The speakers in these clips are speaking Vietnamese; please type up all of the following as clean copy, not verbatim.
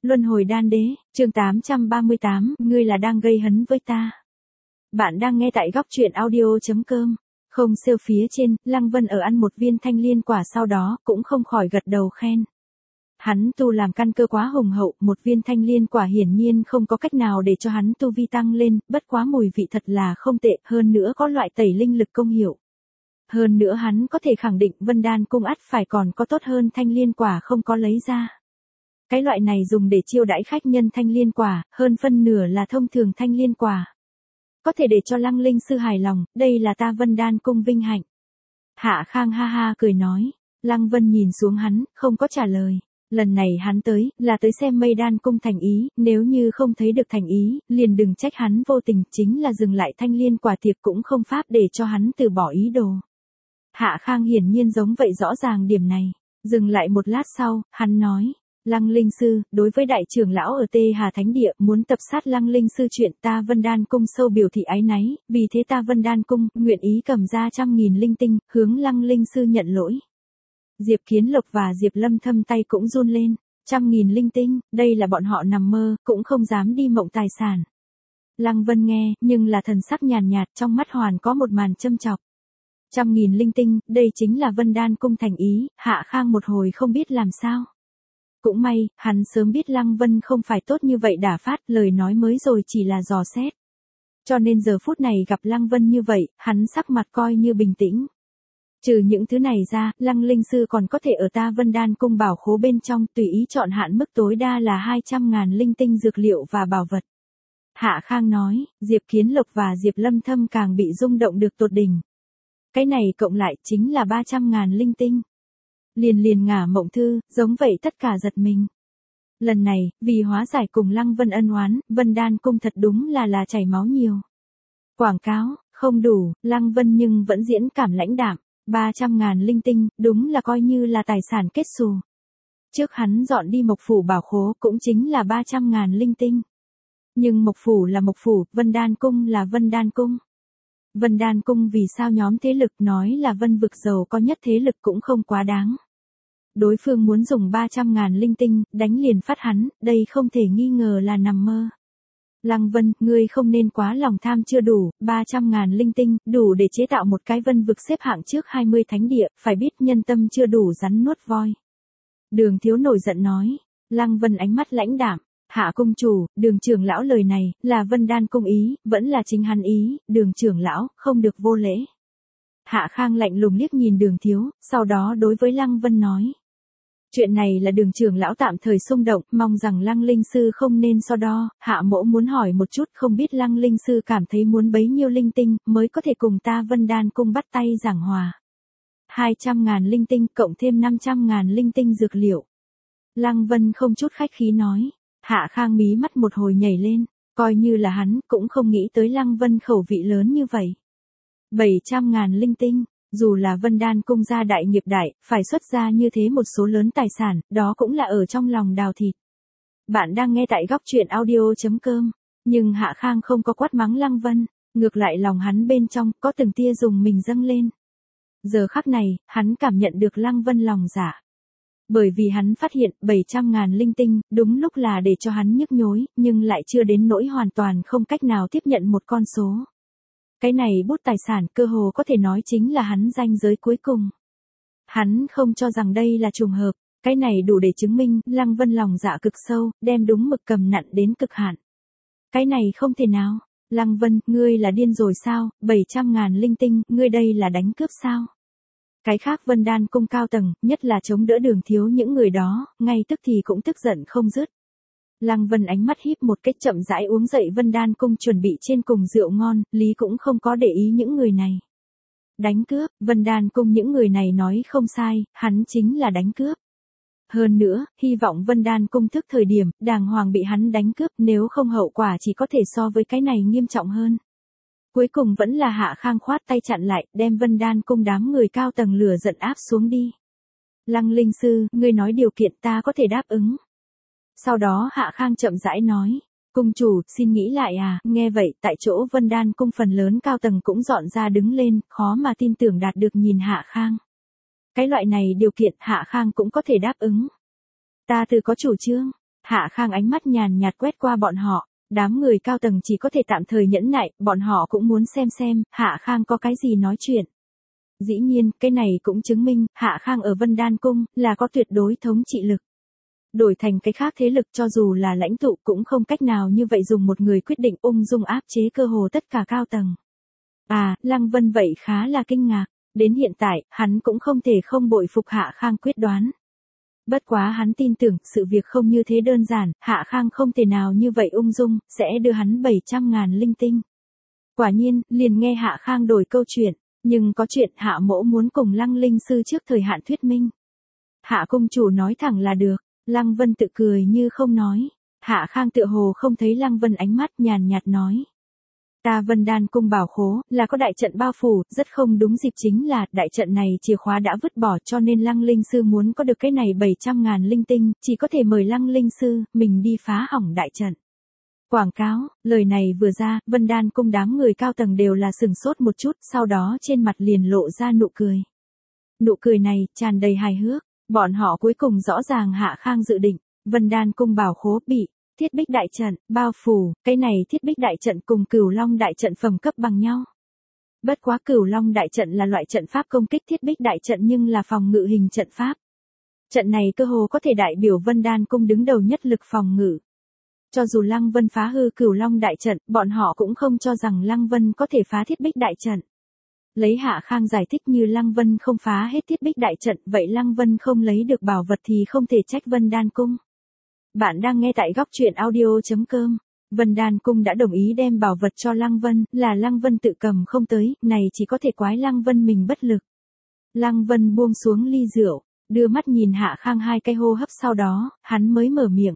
Luân hồi đan đế, chương 838, ngươi là đang gây hấn với ta. Bạn đang nghe tại góc truyện audio.com. Không siêu phía trên, Lăng Vân ở ăn một viên thanh liên quả sau đó, cũng không khỏi gật đầu khen. Hắn tu làm căn cơ quá hùng hậu, một viên thanh liên quả hiển nhiên không có cách nào để cho hắn tu vi tăng lên, bất quá mùi vị thật là không tệ, hơn nữa có loại tẩy linh lực công hiệu. Hơn nữa hắn có thể khẳng định Vân Đan cung ắt phải còn có tốt hơn thanh liên quả không có lấy ra. Cái loại này dùng để chiêu đãi khách nhân thanh liên quả, hơn phân nửa là thông thường thanh liên quả. Có thể để cho Lăng Linh sư hài lòng, đây là ta Vân Đan cung vinh hạnh. Hạ Khang ha ha cười nói, Lăng Vân nhìn xuống hắn, không có trả lời. Lần này hắn tới, là tới xem Mây Đan cung thành ý, nếu như không thấy được thành ý, liền đừng trách hắn vô tình, chính là dừng lại thanh liên quả tiệc cũng không pháp để cho hắn từ bỏ ý đồ. Hạ Khang hiển nhiên giống vậy rõ ràng điểm này, dừng lại một lát sau, hắn nói. Lăng Linh sư, đối với đại trưởng lão ở Tê Hà Thánh Địa muốn tập sát Lăng Linh sư chuyện ta Vân Đan cung sâu biểu thị áy náy, vì thế ta Vân Đan cung nguyện ý cầm ra 100.000 linh tinh, hướng Lăng Linh sư nhận lỗi. Diệp Kiến Lộc và Diệp Lâm Thâm tay cũng run lên, 100.000 linh tinh, đây là bọn họ nằm mơ, cũng không dám đi mộng tài sản. Lăng Vân nghe, nhưng là thần sắc nhàn nhạt, trong mắt hoàn có một màn châm chọc. 100.000 linh tinh, đây chính là Vân Đan cung thành ý, Hạ Khang một hồi không biết làm sao. Cũng may, hắn sớm biết Lăng Vân không phải tốt như vậy đả phát, lời nói mới rồi chỉ là dò xét. Cho nên giờ phút này gặp Lăng Vân như vậy, hắn sắc mặt coi như bình tĩnh. Trừ những thứ này ra, Lăng Linh sư còn có thể ở ta Vân Đan cung bảo khố bên trong tùy ý chọn hạn mức tối đa là 200.000 linh tinh dược liệu và bảo vật. Hạ Khang nói, Diệp Kiến Lộc và Diệp Lâm Thâm càng bị rung động được tột đỉnh. Cái này cộng lại chính là 300.000 linh tinh. Liền ngả mộng thư, giống vậy tất cả giật mình. Lần này, vì hóa giải cùng Lăng Vân ân oán, Vân Đan cung thật đúng là chảy máu nhiều. Quảng cáo, không đủ, Lăng Vân nhưng vẫn diễn cảm lãnh đạm, 300.000 linh tinh, đúng là coi như là tài sản kết xù. Trước hắn dọn đi Mộc Phủ bảo khố cũng chính là 300.000 linh tinh. Nhưng Mộc Phủ là Mộc Phủ, Vân Đan cung là Vân Đan cung. Vân Đan cung vì sao nhóm thế lực nói là Vân vực giàu có nhất thế lực cũng không quá đáng. Đối phương muốn dùng 300.000 linh tinh, đánh liền phát hắn, đây không thể nghi ngờ là nằm mơ. Lăng Vân, ngươi không nên quá lòng tham chưa đủ, 300.000 linh tinh, đủ để chế tạo một cái vân vực xếp hạng trước 20 thánh địa, phải biết nhân tâm chưa đủ rắn nuốt voi. Đường Thiếu nổi giận nói, Lăng Vân ánh mắt lãnh đạm, Hạ cung chủ, Đường trưởng lão lời này, là Vân Đan cung ý, vẫn là chính hắn ý, Đường trưởng lão, không được vô lễ. Hạ Khang lạnh lùng liếc nhìn Đường Thiếu, sau đó đối với Lăng Vân nói. Chuyện này là Đường trưởng lão tạm thời xung động, mong rằng Lăng Linh sư không nên so đo, Hạ mỗ muốn hỏi một chút không biết Lăng Linh sư cảm thấy muốn bấy nhiêu linh tinh, mới có thể cùng ta Vân Đan cung bắt tay giảng hòa. 200.000 linh tinh cộng thêm 500.000 linh tinh dược liệu. Lăng Vân không chút khách khí nói, Hạ Khang mí mắt một hồi nhảy lên, coi như là hắn cũng không nghĩ tới Lăng Vân khẩu vị lớn như vậy. 700.000 linh tinh. Dù là Vân Đan cung gia đại nghiệp đại, phải xuất ra như thế một số lớn tài sản, đó cũng là ở trong lòng đào thịt. Bạn đang nghe tại góc truyện audio.com, nhưng Hạ Khang không có quát mắng Lăng Vân, ngược lại lòng hắn bên trong có từng tia dùng mình dâng lên. Giờ khắc này, hắn cảm nhận được Lăng Vân lòng dạ. Bởi vì hắn phát hiện 700.000 linh tinh, đúng lúc là để cho hắn nhức nhối, nhưng lại chưa đến nỗi hoàn toàn không cách nào tiếp nhận một con số. Cái này bút tài sản cơ hồ có thể nói chính là hắn ranh giới cuối cùng. Hắn không cho rằng đây là trùng hợp, cái này đủ để chứng minh Lăng Vân lòng dạ cực sâu, đem đúng mực cầm nặn đến cực hạn. Cái này không thể nào, Lăng Vân, ngươi là điên rồi sao, 700.000 linh tinh, ngươi đây là đánh cướp sao? Cái khác Vân Đan cung cao tầng, nhất là chống đỡ Đường Thiếu những người đó, ngay tức thì cũng tức giận không dứt. Lăng Vân ánh mắt híp một cách chậm rãi uống dậy Vân Đan cung chuẩn bị trên cùng rượu ngon, Lý cũng không có để ý những người này. Đánh cướp, Vân Đan cung những người này nói không sai, hắn chính là đánh cướp. Hơn nữa, hy vọng Vân Đan cung thức thời điểm, đàng hoàng bị hắn đánh cướp, nếu không hậu quả chỉ có thể so với cái này nghiêm trọng hơn. Cuối cùng vẫn là Hạ Khang khoát tay chặn lại, đem Vân Đan cung đám người cao tầng lửa giận áp xuống đi. Lăng Linh sư, ngươi nói điều kiện ta có thể đáp ứng. Sau đó Hạ Khang chậm rãi nói, cung chủ, xin nghĩ lại à, nghe vậy tại chỗ Vân Đan cung phần lớn cao tầng cũng dọn ra đứng lên, khó mà tin tưởng đạt được nhìn Hạ Khang. Cái loại này điều kiện Hạ Khang cũng có thể đáp ứng. Ta tự có chủ trương. Hạ Khang ánh mắt nhàn nhạt quét qua bọn họ, đám người cao tầng chỉ có thể tạm thời nhẫn nại, bọn họ cũng muốn xem, Hạ Khang có cái gì nói chuyện. Dĩ nhiên, cái này cũng chứng minh, Hạ Khang ở Vân Đan Cung, là có tuyệt đối thống trị lực. Đổi thành cái khác thế lực cho dù là lãnh tụ cũng không cách nào như vậy dùng một người quyết định ung dung áp chế cơ hồ tất cả cao tầng. Lăng Vân vậy khá là kinh ngạc, đến hiện tại, hắn cũng không thể không bội phục Hạ Khang quyết đoán. Bất quá hắn tin tưởng, sự việc không như thế đơn giản, Hạ Khang không thể nào như vậy ung dung, sẽ đưa hắn 700.000 linh tinh. Quả nhiên, liền nghe Hạ Khang đổi câu chuyện, nhưng có chuyện Hạ mỗ muốn cùng Lăng Linh sư trước thời hạn thuyết minh. Hạ cung chủ nói thẳng là được, Lăng Vân tự cười như không nói. Hạ Khang tựa hồ không thấy Lăng Vân ánh mắt nhàn nhạt nói. Ta Vân Đan Cung bảo khố, là có đại trận bao phủ, rất không đúng dịp chính là, đại trận này chìa khóa đã vứt bỏ cho nên Lăng Linh Sư muốn có được cái này 700.000 linh tinh, chỉ có thể mời Lăng Linh Sư, mình đi phá hỏng đại trận. Quảng cáo, lời này vừa ra, Vân Đan Cung đám người cao tầng đều là sừng sốt một chút, sau đó trên mặt liền lộ ra nụ cười. Nụ cười này, tràn đầy hài hước, bọn họ cuối cùng rõ ràng Hạ Khang dự định, Vân Đan Cung bảo khố bị Thiết Bích đại trận, bao phủ, cái này Thiết Bích đại trận cùng Cửu Long đại trận phẩm cấp bằng nhau. Bất quá Cửu Long đại trận là loại trận pháp công kích, Thiết Bích đại trận nhưng là phòng ngự hình trận pháp. Trận này cơ hồ có thể đại biểu Vân Đan Cung đứng đầu nhất lực phòng ngự. Cho dù Lăng Vân phá hư Cửu Long đại trận, bọn họ cũng không cho rằng Lăng Vân có thể phá Thiết Bích đại trận. Lấy Hạ Khang giải thích như Lăng Vân không phá hết Thiết Bích đại trận, vậy Lăng Vân không lấy được bảo vật thì không thể trách Vân Đan Cung. Bạn đang nghe tại góc truyện audio.com. Vân Đan Cung đã đồng ý đem bảo vật cho Lăng Vân, là Lăng Vân tự cầm không tới, này chỉ có thể quái Lăng Vân mình bất lực. Lăng Vân buông xuống ly rượu, đưa mắt nhìn Hạ Khang 2 cái hô hấp sau đó, hắn mới mở miệng.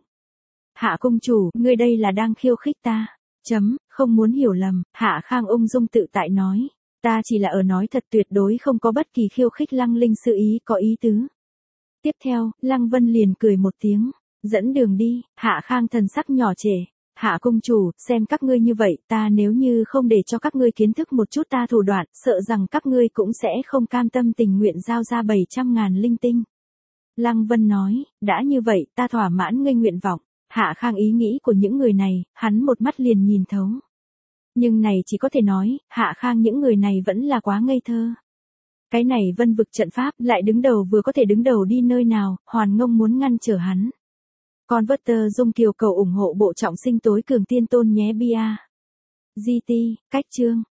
Hạ cung chủ, ngươi đây là đang khiêu khích ta. Không muốn hiểu lầm, Hạ Khang ung dung tự tại nói. Ta chỉ là ở nói thật, tuyệt đối không có bất kỳ khiêu khích Lăng Linh sư ý có ý tứ. Tiếp theo, Lăng Vân liền cười một tiếng. Dẫn đường đi, Hạ Khang thần sắc nhỏ trẻ. Hạ cung chủ, xem các ngươi như vậy, ta nếu như không để cho các ngươi kiến thức một chút ta thủ đoạn, sợ rằng các ngươi cũng sẽ không cam tâm tình nguyện giao ra 700.000 linh tinh. Lăng Vân nói, đã như vậy, ta thỏa mãn ngươi nguyện vọng. Hạ Khang ý nghĩ của những người này, hắn một mắt liền nhìn thấu. Nhưng này chỉ có thể nói, Hạ Khang những người này vẫn là quá ngây thơ. Cái này vân vực trận pháp lại đứng đầu vừa có thể đứng đầu đi nơi nào, Hoàn Ngông muốn ngăn trở hắn. Converter Dung Kiều cầu ủng hộ bộ trọng sinh tối cường tiên tôn nhé bia. GT, cách chương.